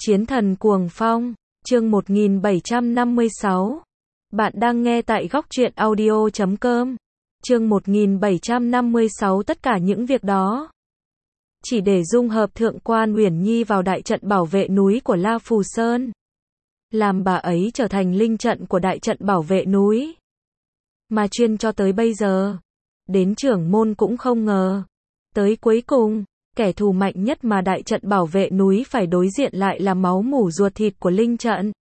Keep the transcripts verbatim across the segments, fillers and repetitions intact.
Chiến thần cuồng phong, chương một nghìn bảy trăm năm mươi sáu. Bạn đang nghe tại góc truyện audio chấm com. Chương một nghìn bảy trăm năm mươi sáu. Tất cả những việc đó chỉ để dung hợp Thượng quan Uyển Nhi vào đại trận bảo vệ núi của La Phù Sơn, làm bà ấy trở thành linh trận của đại trận bảo vệ núi. Mà chuyên cho tới bây giờ, đến trưởng môn cũng không ngờ, tới cuối cùng, kẻ thù mạnh nhất mà đại trận bảo vệ núi phải đối diện lại là máu mủ ruột thịt của linh trận.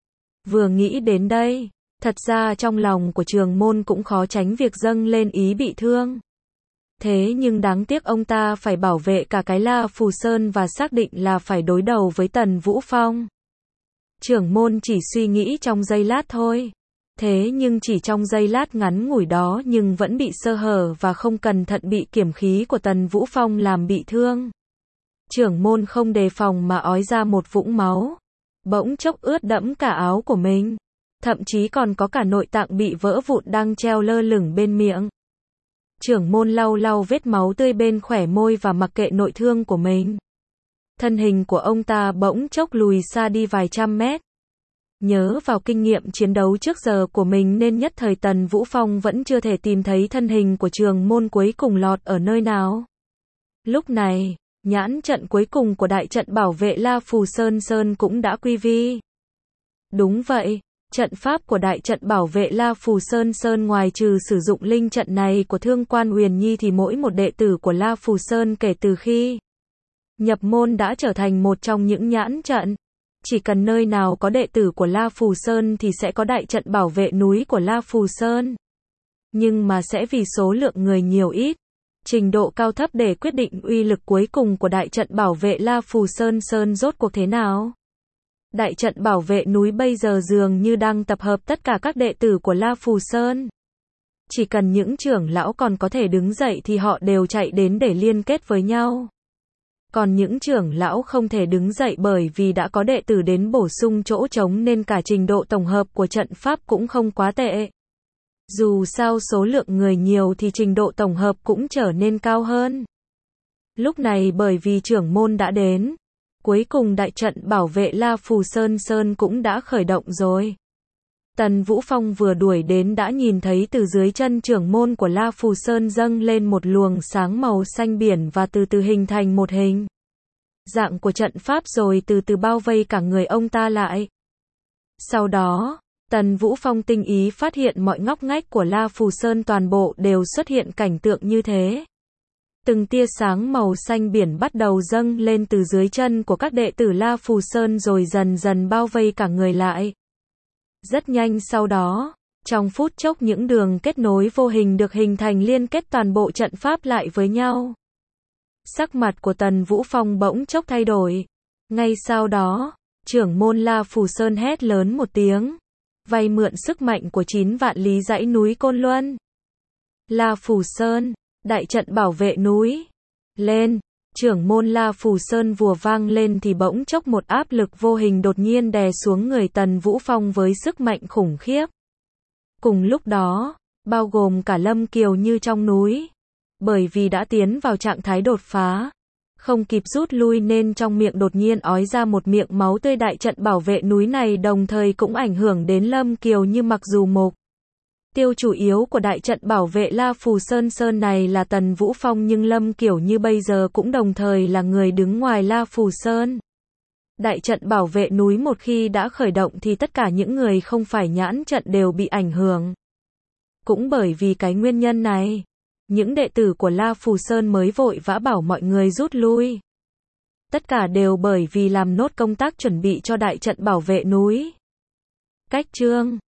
Vừa nghĩ đến đây, thật ra trong lòng của trưởng môn cũng khó tránh việc dâng lên ý bị thương. Thế nhưng đáng tiếc ông ta phải bảo vệ cả cái La Phù Sơn và xác định là phải đối đầu với Tần Vũ Phong. Trưởng môn chỉ suy nghĩ trong giây lát thôi. Thế nhưng chỉ trong giây lát ngắn ngủi đó nhưng vẫn bị sơ hở và không cẩn thận bị kiểm khí của Tần Vũ Phong làm bị thương. Trưởng môn không đề phòng mà ói ra một vũng máu. Bỗng chốc ướt đẫm cả áo của mình. Thậm chí còn có cả nội tạng bị vỡ vụn đang treo lơ lửng bên miệng. Trưởng môn lau lau vết máu tươi bên khóe môi và mặc kệ nội thương của mình. Thân hình của ông ta bỗng chốc lùi xa đi vài trăm mét. Nhớ vào kinh nghiệm chiến đấu trước giờ của mình nên nhất thời Tần Vũ Phong vẫn chưa thể tìm thấy thân hình của trưởng môn cuối cùng lọt ở nơi nào. Lúc này, nhãn trận cuối cùng của đại trận bảo vệ La Phù Sơn Sơn cũng đã quy vi. Đúng vậy, trận pháp của đại trận bảo vệ La Phù Sơn Sơn ngoài trừ sử dụng linh trận này của Thượng quan Uyển Nhi thì mỗi một đệ tử của La Phù Sơn kể từ khi nhập môn đã trở thành một trong những nhãn trận. Chỉ cần nơi nào có đệ tử của La Phù Sơn thì sẽ có đại trận bảo vệ núi của La Phù Sơn. Nhưng mà sẽ vì số lượng người nhiều ít, trình độ cao thấp để quyết định uy lực cuối cùng của đại trận bảo vệ La Phù Sơn Sơn rốt cuộc thế nào. Đại trận bảo vệ núi bây giờ dường như đang tập hợp tất cả các đệ tử của La Phù Sơn. Chỉ cần những trưởng lão còn có thể đứng dậy thì họ đều chạy đến để liên kết với nhau. Còn những trưởng lão không thể đứng dậy bởi vì đã có đệ tử đến bổ sung chỗ trống nên cả trình độ tổng hợp của trận pháp cũng không quá tệ. Dù sao số lượng người nhiều thì trình độ tổng hợp cũng trở nên cao hơn. Lúc này bởi vì trưởng môn đã đến, cuối cùng đại trận bảo vệ La Phù Sơn Sơn cũng đã khởi động rồi. Tần Vũ Phong vừa đuổi đến đã nhìn thấy từ dưới chân trưởng môn của La Phù Sơn dâng lên một luồng sáng màu xanh biển và từ từ hình thành một hình dạng của trận pháp rồi từ từ bao vây cả người ông ta lại. Sau đó, Tần Vũ Phong tinh ý phát hiện mọi ngóc ngách của La Phù Sơn toàn bộ đều xuất hiện cảnh tượng như thế. Từng tia sáng màu xanh biển bắt đầu dâng lên từ dưới chân của các đệ tử La Phù Sơn rồi dần dần bao vây cả người lại. Rất nhanh sau đó, trong phút chốc những đường kết nối vô hình được hình thành liên kết toàn bộ trận pháp lại với nhau. Sắc mặt của Tần Vũ Phong bỗng chốc thay đổi. Ngay sau đó, trưởng môn La Phù Sơn hét lớn một tiếng, vay mượn sức mạnh của chín vạn lý dãy núi Côn Luân. La Phù Sơn, đại trận bảo vệ núi. Lên! Trưởng môn La Phù Sơn vùa vang lên thì bỗng chốc một áp lực vô hình đột nhiên đè xuống người Tần Vũ Phong với sức mạnh khủng khiếp. Cùng lúc đó, bao gồm cả Lâm Kiều Như trong núi, bởi vì đã tiến vào trạng thái đột phá, không kịp rút lui nên trong miệng đột nhiên ói ra một miệng máu tươi. Đại trận bảo vệ núi này đồng thời cũng ảnh hưởng đến Lâm Kiều Như. Mặc dù mục tiêu chủ yếu của đại trận bảo vệ La Phù Sơn Sơn này là Tần Vũ Phong nhưng Lâm Kiều Như bây giờ cũng đồng thời là người đứng ngoài La Phù Sơn. Đại trận bảo vệ núi một khi đã khởi động thì tất cả những người không phải nhãn trận đều bị ảnh hưởng. Cũng bởi vì cái nguyên nhân này, những đệ tử của La Phù Sơn mới vội vã bảo mọi người rút lui. Tất cả đều bởi vì làm nốt công tác chuẩn bị cho đại trận bảo vệ núi. Cách chương